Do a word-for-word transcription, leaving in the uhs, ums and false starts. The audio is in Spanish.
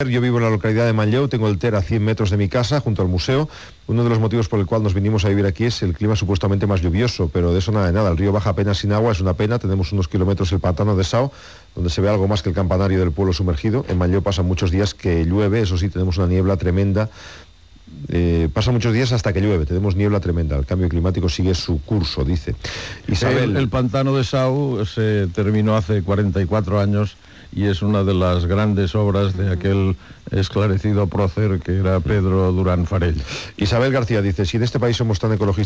Yo vivo en la localidad de Manlleu, tengo el Ter a cien metros de mi casa, junto al museo. Uno de los motivos por el cual nos vinimos a vivir aquí es el clima supuestamente más lluvioso, pero de eso nada de nada. El río baja apenas sin agua, es una pena. Tenemos unos kilómetros el pantano de Sao, donde se ve algo más que el campanario del pueblo sumergido. En Manlleu pasan muchos días que llueve, eso sí, tenemos una niebla tremenda. Eh, pasan muchos días hasta que llueve, tenemos niebla tremenda, el cambio climático sigue su curso, dice Isabel. El, el pantano de Sau se terminó hace cuarenta y cuatro años y es una de las grandes obras de aquel esclarecido prócer que era Pedro Durán Farell. Isabel García dice, si en este país somos tan ecologistas